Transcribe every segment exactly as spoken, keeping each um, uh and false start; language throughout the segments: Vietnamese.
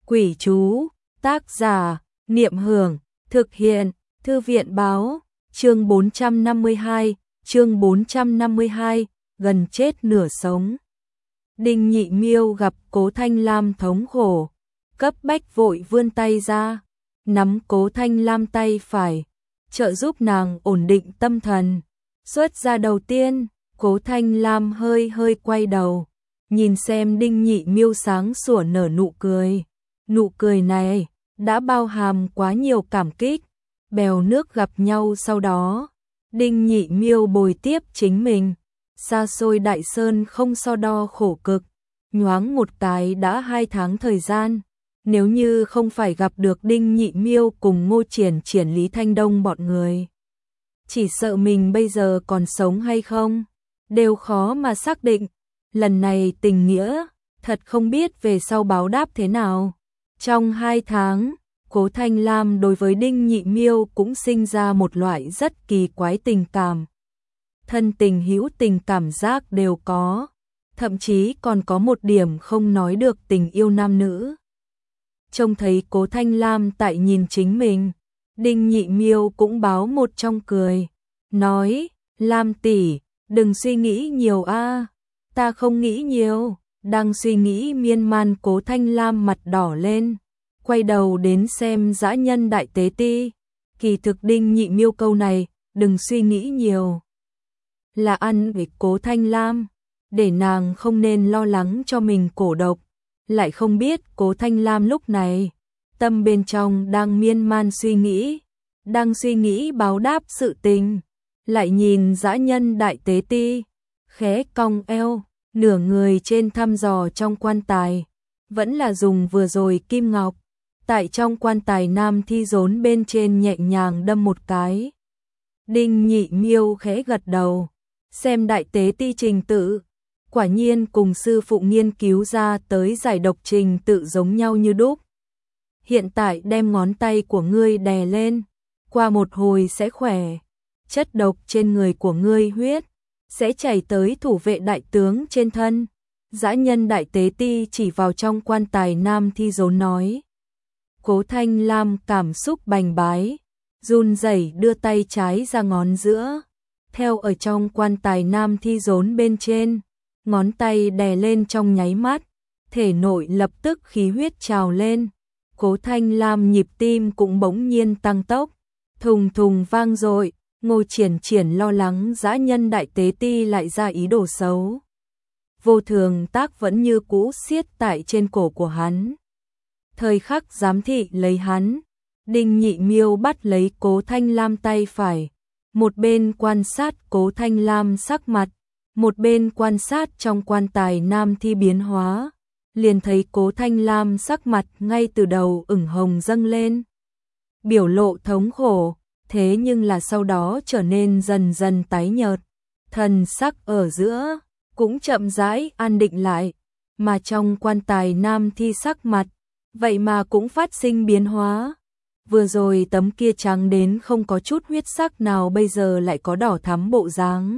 Quỷ chú, tác giả, Niệm Hưởng, thực hiện, Thư viện báo, chương bốn trăm năm mươi hai, chương bốn trăm năm mươi hai, gần chết nửa sống. Đinh Nhị Miêu gặp Cố Thanh Lam thống khổ, cấp bách vội vươn tay ra, nắm Cố Thanh Lam tay phải, trợ giúp nàng ổn định tâm thần. Xuất ra đầu tiên, Cố Thanh Lam hơi hơi quay đầu, nhìn xem Đinh Nhị Miêu sáng sủa nở nụ cười. Nụ cười này đã bao hàm quá nhiều cảm kích. Bèo nước gặp nhau sau đó, Đinh Nhị Miêu bồi tiếp chính mình. Xa xôi Đại Sơn không so đo khổ cực, nhoáng một cái đã hai tháng thời gian. Nếu như không phải gặp được Đinh Nhị Miêu cùng Ngô Triển Triển Lý Thanh Đông bọn người, chỉ sợ mình bây giờ còn sống hay không, đều khó mà xác định. Lần này tình nghĩa, thật không biết về sau báo đáp thế nào. Trong hai tháng, Cố Thanh Lam đối với Đinh Nhị Miêu cũng sinh ra một loại rất kỳ quái tình cảm. Thân tình hữu tình cảm giác đều có, thậm chí còn có một điểm không nói được tình yêu nam nữ. Trông thấy Cố Thanh Lam tại nhìn chính mình, Đinh Nhị Miêu cũng báo một trong cười, nói: "Lam tỷ, đừng suy nghĩ nhiều a." "Ta không nghĩ nhiều." Đang suy nghĩ miên man Cố Thanh Lam mặt đỏ lên, quay đầu đến xem dã nhân Đại Tế Ti. Kỳ thực Đinh Nhị Miêu câu này, đừng suy nghĩ nhiều, là ăn với Cố Thanh Lam, để nàng không nên lo lắng cho mình cổ độc. Lại không biết Cố Thanh Lam lúc này, tâm bên trong đang miên man suy nghĩ, đang suy nghĩ báo đáp sự tình. Lại nhìn dã nhân Đại Tế Ti, khẽ cong eo, nửa người trên thăm dò trong quan tài, vẫn là dùng vừa rồi kim ngọc, tại trong quan tài nam thi rốn bên trên nhẹ nhàng đâm một cái. Đinh Nhị Miêu khẽ gật đầu, xem Đại Tế Ti trình tự, quả nhiên cùng sư phụ nghiên cứu ra tới giải độc trình tự giống nhau như đúc. Hiện tại đem ngón tay của ngươi đè lên, qua một hồi sẽ khỏe. Chất độc trên người của ngươi huyết sẽ chảy tới thủ vệ đại tướng trên thân. Dã nhân Đại Tế Ti chỉ vào trong quan tài nam thi rốn nói. Cố Thanh Lam cảm xúc bành bái, run rẩy đưa tay trái ra ngón giữa, theo ở trong quan tài nam thi rốn bên trên, ngón tay đè lên trong nháy mắt, thể nội lập tức khí huyết trào lên. Cố Thanh Lam nhịp tim cũng bỗng nhiên tăng tốc, thùng thùng vang dội. Ngô Triển Triển lo lắng dã nhân Đại Tế Ti lại ra ý đồ xấu. Vô thường tác vẫn như cũ siết tại trên cổ của hắn. Thời khắc giám thị lấy hắn, Đinh Nhị Miêu bắt lấy Cố Thanh Lam tay phải, một bên quan sát Cố Thanh Lam sắc mặt, một bên quan sát trong quan tài nam thi biến hóa, liền thấy Cố Thanh Lam sắc mặt ngay từ đầu ửng hồng dâng lên, biểu lộ thống khổ. Thế nhưng là sau đó trở nên dần dần tái nhợt, thần sắc ở giữa cũng chậm rãi an định lại, mà trong quan tài nam thi sắc mặt, vậy mà cũng phát sinh biến hóa. Vừa rồi tấm kia trắng đến không có chút huyết sắc nào bây giờ lại có đỏ thắm bộ dáng.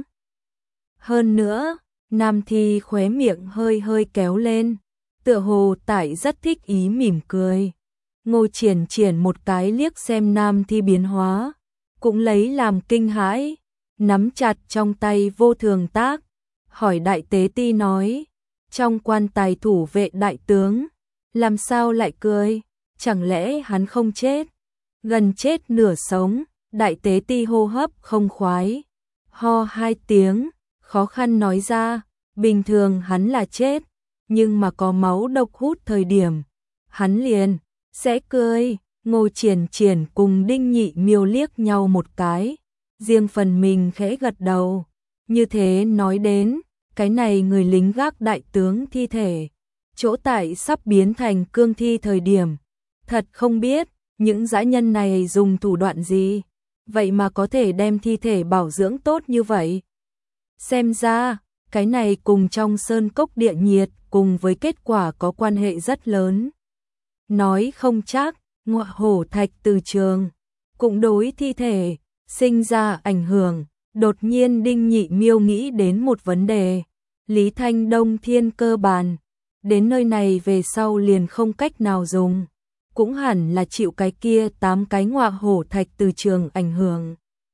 Hơn nữa, nam thi khóe miệng hơi hơi kéo lên, tựa hồ tại rất thích ý mỉm cười. Ngô Triển Triển một cái liếc xem nam thi biến hóa, cũng lấy làm kinh hãi, nắm chặt trong tay vô thường tác, hỏi Đại Tế Ti nói, trong quan tài thủ vệ đại tướng, làm sao lại cười, chẳng lẽ hắn không chết, gần chết nửa sống. Đại Tế Ti hô hấp không khoái, ho hai tiếng, khó khăn nói ra, bình thường hắn là chết, nhưng mà có máu độc hút thời điểm, hắn liền sẽ cười. Ngô Triển Triển cùng Đinh Nhị Miêu liếc nhau một cái, riêng phần mình khẽ gật đầu. Như thế nói đến, cái này người lính gác đại tướng thi thể, chỗ tại sắp biến thành cương thi thời điểm, thật không biết những dã nhân này dùng thủ đoạn gì, vậy mà có thể đem thi thể bảo dưỡng tốt như vậy. Xem ra, cái này cùng trong sơn cốc địa nhiệt cùng với kết quả có quan hệ rất lớn. Nói không chắc ngọa hổ thạch từ trường cũng đối thi thể sinh ra ảnh hưởng. Đột nhiên Đinh Nhị Miêu nghĩ đến một vấn đề, Lý Thanh Đông thiên cơ bàn, đến nơi này về sau liền không cách nào dùng, cũng hẳn là chịu cái kia tám cái ngọa hổ thạch từ trường ảnh hưởng.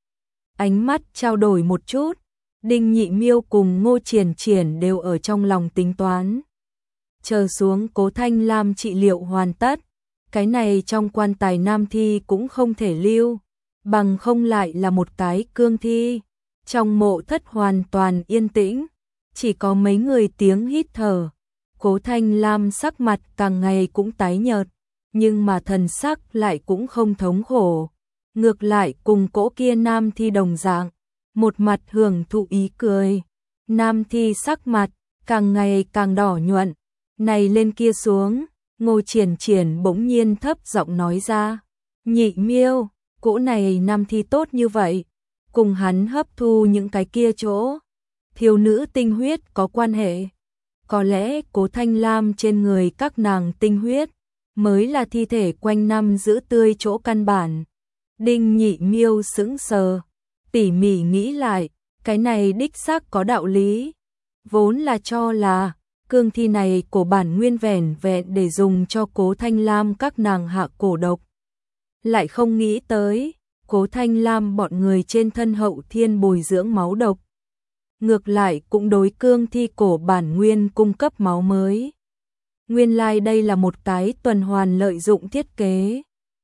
Ánh mắt trao đổi một chút, Đinh Nhị Miêu cùng Ngô Triển Triển đều ở trong lòng tính toán. Chờ xuống Cố Thanh Lam trị liệu hoàn tất, cái này trong quan tài nam thi cũng không thể lưu, bằng không lại là một cái cương thi. Trong mộ thất hoàn toàn yên tĩnh, chỉ có mấy người tiếng hít thở. Cố Thanh Lam sắc mặt càng ngày cũng tái nhợt, nhưng mà thần sắc lại cũng không thống khổ. Ngược lại cùng cỗ kia nam thi đồng dạng, một mặt hưởng thụ ý cười. Nam thi sắc mặt càng ngày càng đỏ nhuận, này lên kia xuống. Ngô Triển Triển bỗng nhiên thấp giọng nói ra, Nhị Miêu, cỗ này nam thi tốt như vậy, cùng hắn hấp thu những cái kia chỗ thiếu nữ tinh huyết có quan hệ. Có lẽ Cố Thanh Lam trên người các nàng tinh huyết mới là thi thể quanh năm giữ tươi chỗ căn bản. Đinh Nhị Miêu sững sờ, tỉ mỉ nghĩ lại, cái này đích xác có đạo lý. Vốn là cho là cương thi này của bản nguyên vẻn vẹn để dùng cho Cố Thanh Lam các nàng hạ cổ độc. Lại không nghĩ tới, Cố Thanh Lam bọn người trên thân hậu thiên bồi dưỡng máu độc. Ngược lại cũng đối cương thi cổ bản nguyên cung cấp máu mới. Nguyên lai like đây là một cái tuần hoàn lợi dụng thiết kế.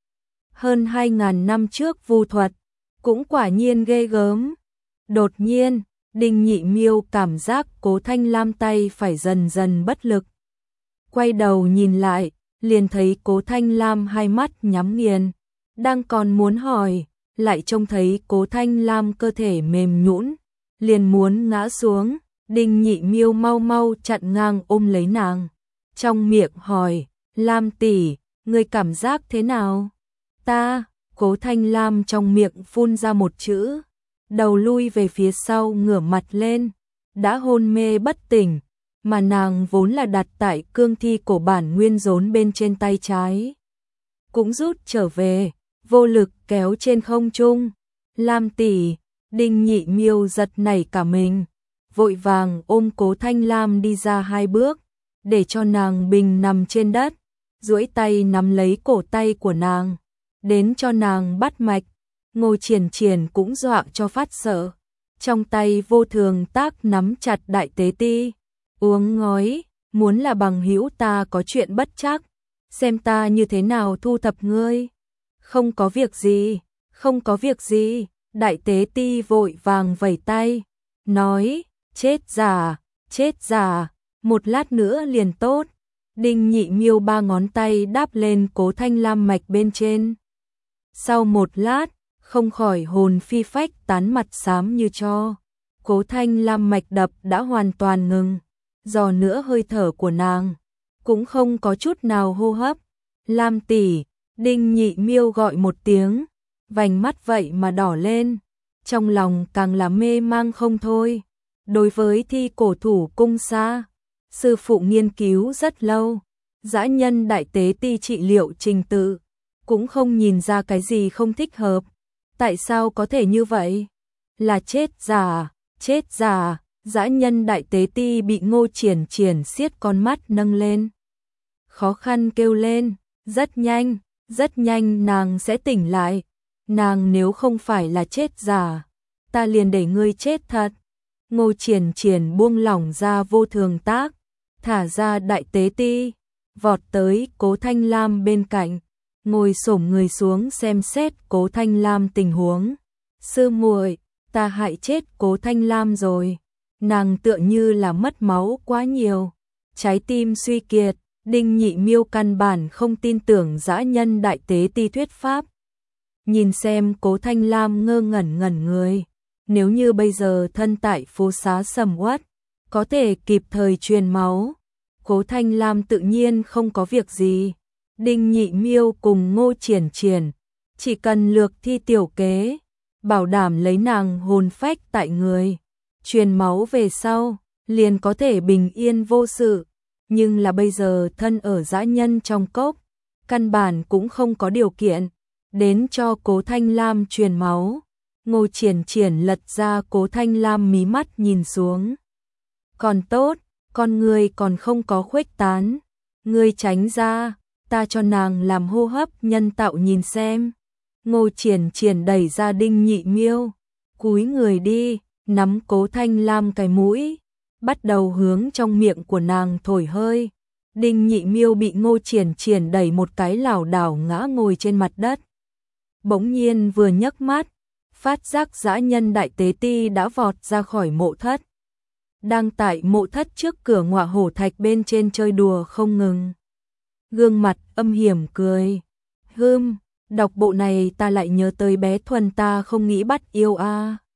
Hơn hai ngàn năm trước vu thuật, cũng quả nhiên ghê gớm. Đột nhiên, Đinh Nhị Miêu cảm giác Cố Thanh Lam tay phải dần dần bất lực. Quay đầu nhìn lại, liền thấy Cố Thanh Lam hai mắt nhắm nghiền, đang còn muốn hỏi, lại trông thấy Cố Thanh Lam cơ thể mềm nhũn, liền muốn ngã xuống. Đinh Nhị Miêu mau mau chặn ngang ôm lấy nàng, trong miệng hỏi, Lam tỷ, ngươi cảm giác thế nào? Ta, Cố Thanh Lam trong miệng phun ra một chữ, đầu lui về phía sau ngửa mặt lên, đã hôn mê bất tỉnh, mà nàng vốn là đặt tại cương thi cổ bản nguyên rốn bên trên tay trái. Cũng rút trở về, vô lực kéo trên không trung. Lam tỷ, Đinh Nhị Miêu giật nảy cả mình, vội vàng ôm Cố Thanh Lam đi ra hai bước, để cho nàng bình nằm trên đất, duỗi tay nắm lấy cổ tay của nàng, đến cho nàng bắt mạch. Ngô Triển Triển cũng dọa cho phát sợ, trong tay vô thường tác nắm chặt đại tế ti, uống ngói, muốn là bằng hữu ta có chuyện bất trắc, xem ta như thế nào thu thập ngươi. Không có việc gì, không có việc gì, đại tế ti vội vàng vẩy tay, nói, chết già, chết già, một lát nữa liền tốt. Đinh Nhị Miêu ba ngón tay đáp lên Cố Thanh Lam mạch bên trên. Sau một lát, không khỏi hồn phi phách tán, mặt xám như tro. Cố Thanh Lam mạch đập đã hoàn toàn ngừng, dò nữa hơi thở của nàng cũng không có chút nào hô hấp. Lam tỷ, Đinh Nhị Miêu gọi một tiếng, vành mắt vậy mà đỏ lên, trong lòng càng là mê mang không thôi. Đối với thi cổ thủ cung xa, sư phụ nghiên cứu rất lâu, dã nhân đại tế ti trị liệu trình tự, cũng không nhìn ra cái gì không thích hợp. Tại sao có thể như vậy? Là chết già, chết già. Dã nhân đại tế ti bị Ngô Triển Triển siết con mắt nâng lên, khó khăn kêu lên, rất nhanh, rất nhanh nàng sẽ tỉnh lại. Nàng nếu không phải là chết già, ta liền để ngươi chết thật. Ngô Triển Triển buông lỏng ra vô thường tác, thả ra đại tế ti, vọt tới Cố Thanh Lam bên cạnh, ngồi xổm người xuống xem xét Cố Thanh Lam tình huống. Sư muội, ta hại chết Cố Thanh Lam rồi. Nàng tựa như là mất máu quá nhiều, trái tim suy kiệt. Đinh Nhị Miêu căn bản không tin tưởng dã nhân đại tế ti thuyết pháp. Nhìn xem Cố Thanh Lam ngơ ngẩn ngẩn người, nếu như bây giờ thân tại phố xá sầm uất, có thể kịp thời truyền máu, Cố Thanh Lam tự nhiên không có việc gì. Đinh Nhị Miêu cùng Ngô Triển Triển chỉ cần lược thi tiểu kế, bảo đảm lấy nàng hồn phách tại người, truyền máu về sau, liền có thể bình yên vô sự. Nhưng là bây giờ thân ở dã nhân trong cốc, căn bản cũng không có điều kiện đến cho Cố Thanh Lam truyền máu. Ngô Triển Triển lật ra Cố Thanh Lam mí mắt nhìn xuống. Còn tốt, con người còn không có khuếch tán. Ngươi tránh ra, ta cho nàng làm hô hấp nhân tạo nhìn xem. Ngô Triển Triển đẩy ra Đinh Nhị Miêu, cúi người đi, nắm Cố Thanh Lam cái mũi, bắt đầu hướng trong miệng của nàng thổi hơi. Đinh Nhị Miêu bị Ngô Triển Triển đẩy một cái lảo đảo ngã ngồi trên mặt đất. Bỗng nhiên vừa nhấc mắt, phát giác dã nhân đại tế ti đã vọt ra khỏi mộ thất. Đang tại mộ thất trước cửa ngọa hổ thạch bên trên chơi đùa không ngừng. Gương mặt âm hiểm cười. Hưm, đọc bộ này ta lại nhớ tới bé Thuần ta không nghĩ bắt yêu a. À.